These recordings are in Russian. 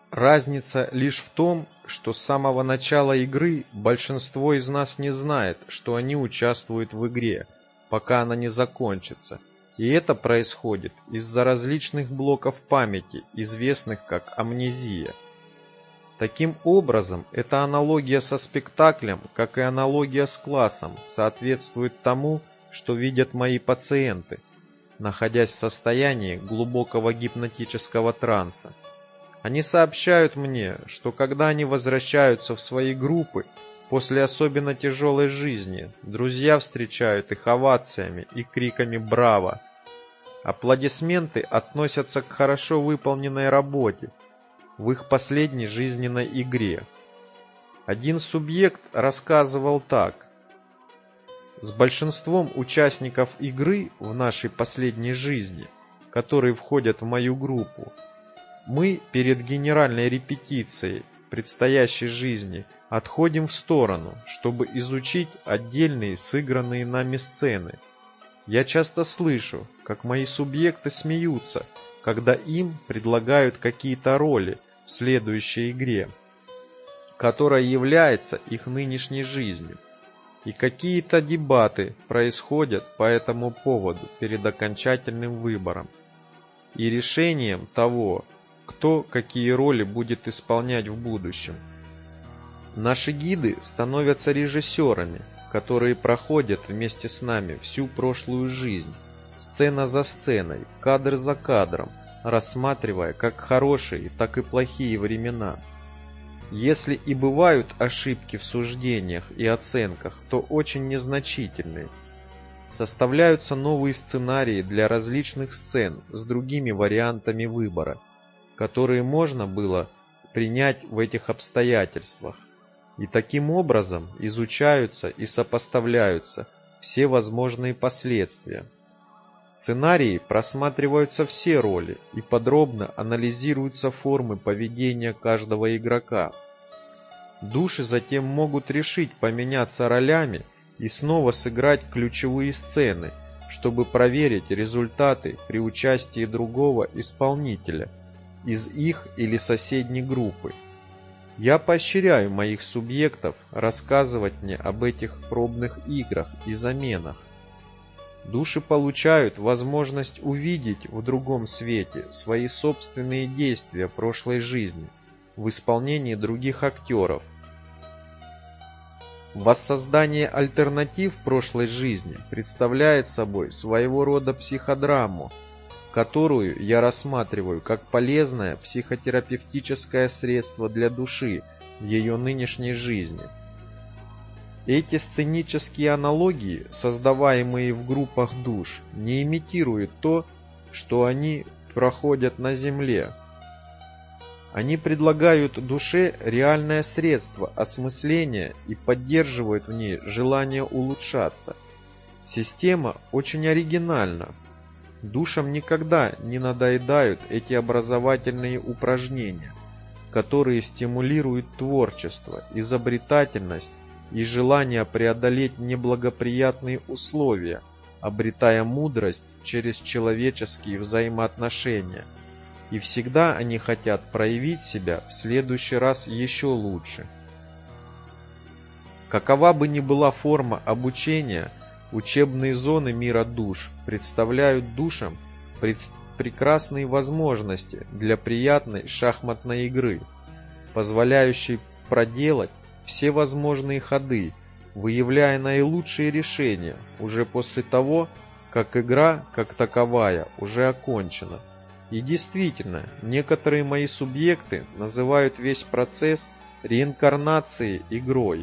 Разница лишь в том, что с самого начала игры большинство из нас не знает, что они участвуют в игре, пока она не закончится. И это происходит из-за различных блоков памяти, известных как амнезия. Таким образом, эта аналогия со спектаклем, как и аналогия с классом, соответствует тому, что видят мои пациенты, находясь в состоянии глубокого гипнотического транса. Они сообщают мне, что когда они возвращаются в свои группы после особенно тяжелой жизни, друзья встречают их овациями и криками «Браво!». Аплодисменты относятся к хорошо выполненной работе в их последней жизненной игре. Один субъект рассказывал так: «С большинством участников игры в нашей последней жизни, которые входят в мою группу, мы перед генеральной репетицией предстоящей жизни отходим в сторону, чтобы изучить отдельные сыгранные нами сцены. Я часто слышу, как мои субъекты смеются, когда им предлагают какие-то роли в следующей игре, которая является их нынешней жизнью. И какие-то дебаты происходят по этому поводу перед окончательным выбором и решением того, кто какие роли будет исполнять в будущем. Наши гиды становятся режиссерами, которые проходят вместе с нами всю прошлую жизнь, сцена за сценой, кадр за кадром, рассматривая как хорошие, так и плохие времена. Если и бывают ошибки в суждениях и оценках, то очень незначительные. Составляются новые сценарии для различных сцен с другими вариантами выбора, которые можно было принять в этих обстоятельствах. И таким образом изучаются и сопоставляются все возможные последствия. В сценарии просматриваются все роли и подробно анализируются формы поведения каждого игрока. Души затем могут решить поменяться ролями и снова сыграть ключевые сцены, чтобы проверить результаты при участии другого исполнителя из их или соседней группы. Я поощряю моих субъектов рассказывать мне об этих пробных играх и заменах. Души получают возможность увидеть в другом свете свои собственные действия прошлой жизни в исполнении других актеров. Воссоздание альтернатив прошлой жизни представляет собой своего рода психодраму, которую я рассматриваю как полезное психотерапевтическое средство для души в ее нынешней жизни. Эти сценические аналогии, создаваемые в группах душ, не имитируют то, что они проходят на Земле. Они предлагают душе реальное средство осмысления и поддерживают в ней желание улучшаться. Система очень оригинальна. Душам никогда не надоедают эти образовательные упражнения, которые стимулируют творчество, изобретательность и желание преодолеть неблагоприятные условия, обретая мудрость через человеческие взаимоотношения. И всегда они хотят проявить себя в следующий раз еще лучше. Какова бы ни была форма обучения, учебные зоны мира душ представляют душам прекрасные возможности для приятной шахматной игры, позволяющей проделать все возможные ходы, выявляя наилучшие решения уже после того, как игра, как таковая, уже окончена. И действительно, некоторые мои субъекты называют весь процесс реинкарнацией игрой.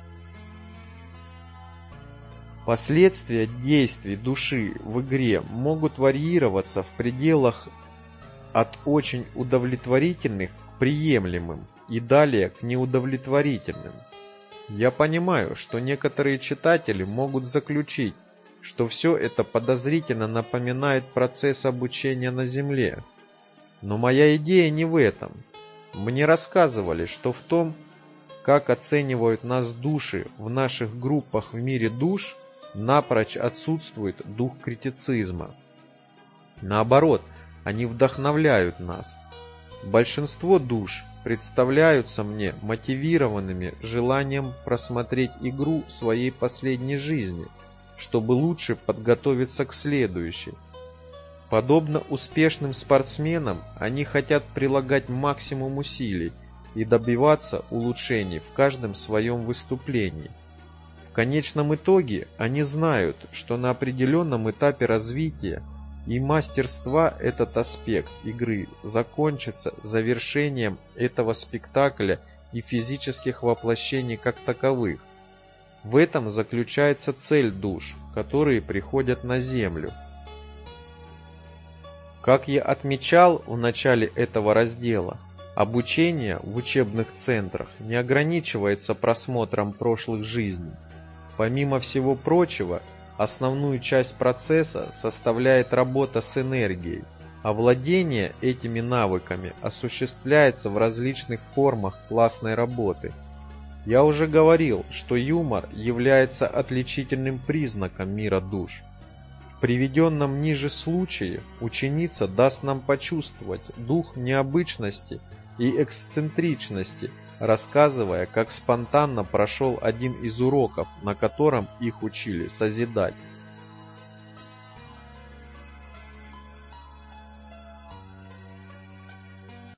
Последствия действий души в игре могут варьироваться в пределах от очень удовлетворительных к приемлемым и далее к неудовлетворительным. Я понимаю, что некоторые читатели могут заключить, что все это подозрительно напоминает процесс обучения на Земле. Но моя идея не в этом. Мне рассказывали, что в том, как оценивают нас души в наших группах в мире душ, напрочь отсутствует дух критицизма. Наоборот, они вдохновляют нас. Большинство душ представляются мне мотивированными желанием просмотреть игру своей последней жизни, чтобы лучше подготовиться к следующей. Подобно успешным спортсменам, они хотят прилагать максимум усилий и добиваться улучшений в каждом своем выступлении. В конечном итоге они знают, что на определенном этапе развития и мастерства этот аспект игры закончится завершением этого спектакля и физических воплощений как таковых. В этом заключается цель душ, которые приходят на Землю. Как я отмечал в начале этого раздела, обучение в учебных центрах не ограничивается просмотром прошлых жизней. Помимо всего прочего, основную часть процесса составляет работа с энергией, а владение этими навыками осуществляется в различных формах классной работы. Я уже говорил, что юмор является отличительным признаком мира душ. В приведенном ниже случае ученица даст нам почувствовать дух необычности и эксцентричности, рассказывая, как спонтанно прошел один из уроков, на котором их учили созидать.